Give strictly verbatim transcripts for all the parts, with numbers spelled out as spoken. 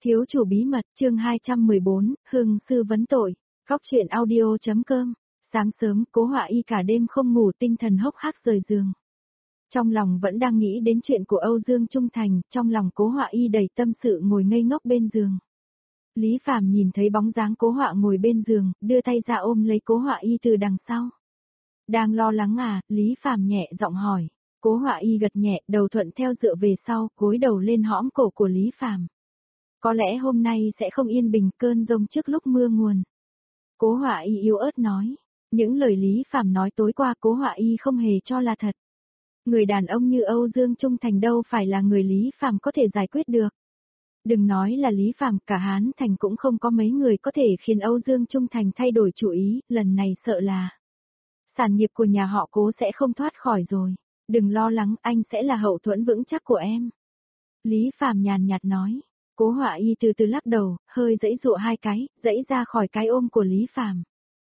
Thiếu chủ bí mật, chương hai trăm mười bốn, Hưng sư vấn tội. Góc truyện audio.com. Sáng sớm, Cố Họa Y cả đêm không ngủ, tinh thần hốc hác rời giường. Trong lòng vẫn đang nghĩ đến chuyện của Âu Dương Trung Thành, trong lòng Cố Họa Y đầy tâm sự ngồi ngây ngốc bên giường. Lý Phàm nhìn thấy bóng dáng Cố Họa ngồi bên giường, đưa tay ra ôm lấy Cố Họa Y từ đằng sau. Đang lo lắng à? Lý Phàm nhẹ giọng hỏi. Cố Họa Y gật nhẹ, đầu thuận theo dựa về sau, gối đầu lên hõm cổ của Lý Phàm. Có lẽ hôm nay sẽ không yên bình, cơn giông trước lúc mưa nguồn. Cố Họa Y yếu ớt nói. Những lời Lý Phàm nói tối qua Cố Họa Y không hề cho là thật. Người đàn ông như Âu Dương Trung Thành đâu phải là người Lý Phàm có thể giải quyết được. Đừng nói là Lý Phàm, cả Hán Thành cũng không có mấy người có thể khiến Âu Dương Trung Thành thay đổi chủ ý, lần này sợ là sản nghiệp của nhà họ Cố sẽ không thoát khỏi rồi. Đừng lo lắng, anh sẽ là hậu thuẫn vững chắc của em. Lý Phàm nhàn nhạt nói. Cố Họa Y từ từ lắc đầu, hơi giãy giụa hai cái, giãy ra khỏi cái ôm của Lý Phàm.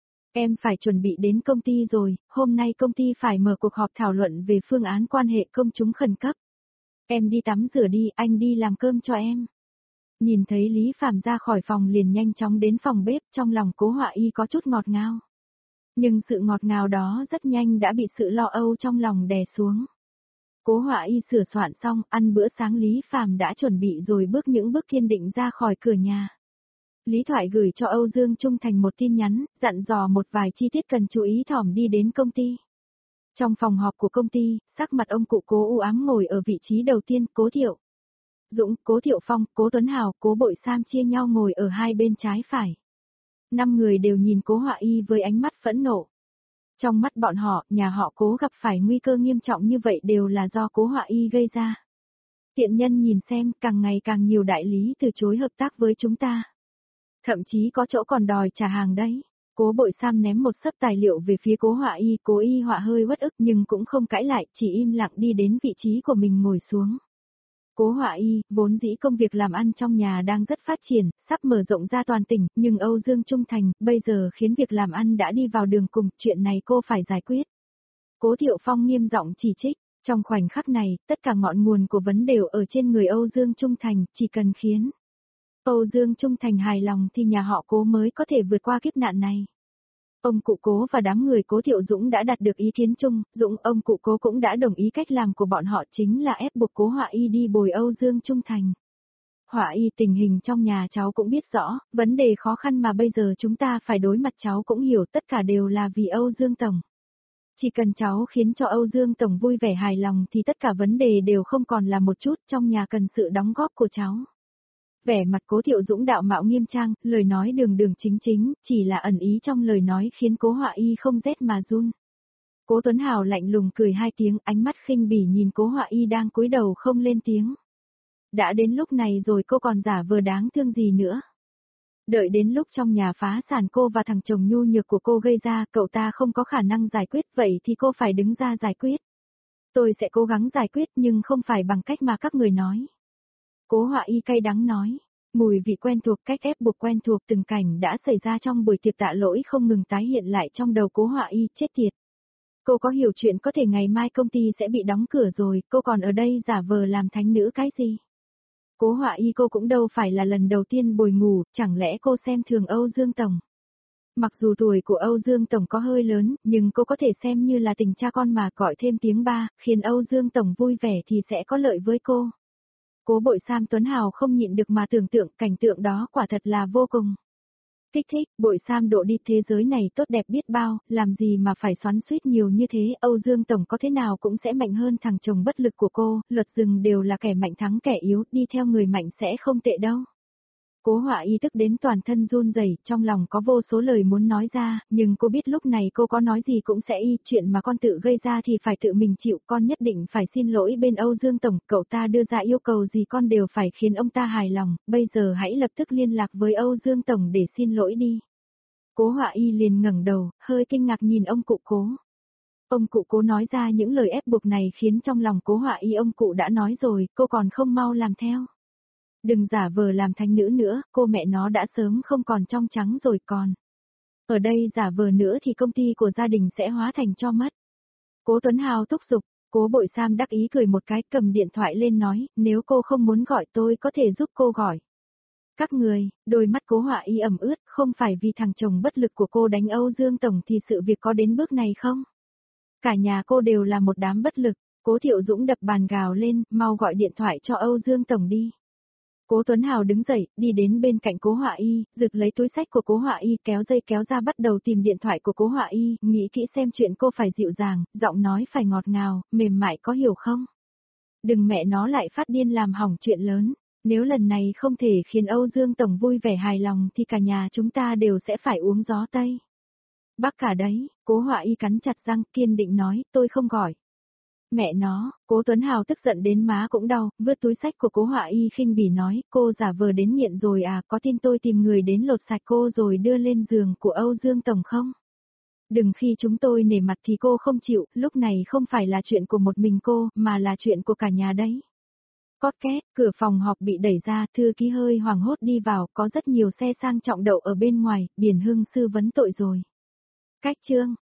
Em phải chuẩn bị đến công ty rồi, hôm nay công ty phải mở cuộc họp thảo luận về phương án quan hệ công chúng khẩn cấp. Em đi tắm rửa đi, anh đi làm cơm cho em. Nhìn thấy Lý Phàm ra khỏi phòng liền nhanh chóng đến phòng bếp, trong lòng Cố Họa Y có chút ngọt ngào. Nhưng sự ngọt ngào đó rất nhanh đã bị sự lo âu trong lòng đè xuống. Cố Họa Y sửa soạn xong, ăn bữa sáng Lý Phàm đã chuẩn bị rồi bước những bước kiên định ra khỏi cửa nhà. Lý Thoại gửi cho Âu Dương Trung Thành một tin nhắn, dặn dò một vài chi tiết cần chú ý thỏm đi đến công ty. Trong phòng họp của công ty, sắc mặt ông cụ Cố u ám ngồi ở vị trí đầu tiên, Cố Thiệu Dũng, Cố Thiệu Phong, Cố Tuấn Hào, Cố Bội Sam chia nhau ngồi ở hai bên trái phải. Năm người đều nhìn Cố Họa Y với ánh mắt phẫn nộ. Trong mắt bọn họ, nhà họ Cố gặp phải nguy cơ nghiêm trọng như vậy đều là do Cố Họa Y gây ra. Tiện nhân nhìn xem, càng ngày càng nhiều đại lý từ chối hợp tác với chúng ta. Thậm chí có chỗ còn đòi trả hàng đấy. Cố Bội Sam ném một xấp tài liệu về phía Cố Họa Y, Cố Y Họa hơi uất ức nhưng cũng không cãi lại, chỉ im lặng đi đến vị trí của mình ngồi xuống. Cố Họa Y, vốn dĩ công việc làm ăn trong nhà đang rất phát triển, sắp mở rộng ra toàn tỉnh, nhưng Âu Dương Trung Thành, bây giờ khiến việc làm ăn đã đi vào đường cùng, chuyện này cô phải giải quyết. Cố Thiệu Phong nghiêm giọng chỉ trích, trong khoảnh khắc này, tất cả ngọn nguồn của vấn đề ở trên người Âu Dương Trung Thành, chỉ cần khiến Âu Dương Trung Thành hài lòng thì nhà họ Cố mới có thể vượt qua kiếp nạn này. Ông cụ Cố và đám người Cố Thiệu Dũng đã đạt được ý kiến chung, Dũng ông cụ Cố cũng đã đồng ý cách làm của bọn họ chính là ép buộc Cố Họa Y đi bồi Âu Dương Trung Thành. Họa Y, tình hình trong nhà cháu cũng biết rõ, vấn đề khó khăn mà bây giờ chúng ta phải đối mặt cháu cũng hiểu, tất cả đều là vì Âu Dương Tổng. Chỉ cần cháu khiến cho Âu Dương Tổng vui vẻ hài lòng thì tất cả vấn đề đều không còn là một chút, trong nhà cần sự đóng góp của cháu. Vẻ mặt Cố Thiệu Dũng đạo mạo nghiêm trang, lời nói đường đường chính chính, chỉ là ẩn ý trong lời nói khiến Cố Họa Y không rét mà run. Cố Tuấn Hào lạnh lùng cười hai tiếng, ánh mắt khinh bỉ nhìn Cố Họa Y đang cúi đầu không lên tiếng. Đã đến lúc này rồi cô còn giả vờ đáng thương gì nữa. Đợi đến lúc trong nhà phá sản cô và thằng chồng nhu nhược của cô gây ra, cậu ta không có khả năng giải quyết, vậy thì cô phải đứng ra giải quyết. Tôi sẽ cố gắng giải quyết nhưng không phải bằng cách mà các người nói. Cố Họa Y cay đắng nói, mùi vị quen thuộc, cách ép buộc quen thuộc, từng cảnh đã xảy ra trong buổi tiệc tạ lỗi không ngừng tái hiện lại trong đầu Cố Họa Y, chết tiệt. Cô có hiểu chuyện có thể ngày mai công ty sẽ bị đóng cửa rồi, cô còn ở đây giả vờ làm thánh nữ cái gì? Cố Họa Y, cô cũng đâu phải là lần đầu tiên bồi ngủ, chẳng lẽ cô xem thường Âu Dương Tổng? Mặc dù tuổi của Âu Dương Tổng có hơi lớn, nhưng cô có thể xem như là tình cha con mà, gọi thêm tiếng ba, khiến Âu Dương Tổng vui vẻ thì sẽ có lợi với cô. Cố Bội Sam Tuấn Hào không nhịn được mà tưởng tượng, cảnh tượng đó quả thật là vô cùng kích thích. Bội Sam độ đi, thế giới này tốt đẹp biết bao, làm gì mà phải xoắn xuýt nhiều như thế, Âu Dương Tổng có thế nào cũng sẽ mạnh hơn thằng chồng bất lực của cô, luật rừng đều là kẻ mạnh thắng kẻ yếu, đi theo người mạnh sẽ không tệ đâu. Cố Họa Y tức đến toàn thân run rẩy, trong lòng có vô số lời muốn nói ra, nhưng cô biết lúc này cô có nói gì cũng sẽ y, chuyện mà con tự gây ra thì phải tự mình chịu, con nhất định phải xin lỗi bên Âu Dương Tổng, cậu ta đưa ra yêu cầu gì con đều phải khiến ông ta hài lòng, bây giờ hãy lập tức liên lạc với Âu Dương Tổng để xin lỗi đi. Cố Họa Y liền ngẩng đầu, hơi kinh ngạc nhìn ông cụ Cố. Ông cụ Cố nói ra những lời ép buộc này khiến trong lòng Cố Họa Y, ông cụ đã nói rồi, cô còn không mau làm theo. Đừng giả vờ làm thánh nữ nữa, cô mẹ nó đã sớm không còn trong trắng rồi còn. Ở đây giả vờ nữa thì công ty của gia đình sẽ hóa thành tro mất. Cố Tuấn Hào thúc giục, Cố Bội Sam đắc ý cười một cái, cầm điện thoại lên nói, nếu cô không muốn gọi tôi có thể giúp cô gọi. Các người, đôi mắt Cố Họa Y ẩm ướt, không phải vì thằng chồng bất lực của cô đánh Âu Dương Tổng thì sự việc có đến bước này không? Cả nhà cô đều là một đám bất lực, Cố Thiệu Dũng đập bàn gào lên, mau gọi điện thoại cho Âu Dương Tổng đi. Cố Tuấn Hào đứng dậy, đi đến bên cạnh Cố Họa Y, giật lấy túi xách của Cố Họa Y, kéo dây kéo ra bắt đầu tìm điện thoại của Cố Họa Y, nghĩ kỹ xem chuyện cô phải dịu dàng, giọng nói phải ngọt ngào, mềm mại có hiểu không? Đừng mẹ nó lại phát điên làm hỏng chuyện lớn, nếu lần này không thể khiến Âu Dương Tổng vui vẻ hài lòng thì cả nhà chúng ta đều sẽ phải uống gió Tây. Bác cả đấy, Cố Họa Y cắn chặt răng kiên định nói, tôi không gọi. Mẹ nó, Cố Tuấn Hào tức giận đến má cũng đau, vứt túi xách của Cố Họa Y khinh bỉ nói, cô giả vờ đến nghiện rồi à, có tin tôi tìm người đến lột sạch cô rồi đưa lên giường của Âu Dương Tổng không? Đừng khi chúng tôi nể mặt thì cô không chịu, lúc này không phải là chuyện của một mình cô, mà là chuyện của cả nhà đấy. Cót két, cửa phòng họp bị đẩy ra, thư ký hơi hoảng hốt đi vào, có rất nhiều xe sang trọng đậu ở bên ngoài, biển Hưng Sư vấn tội rồi. Cách chương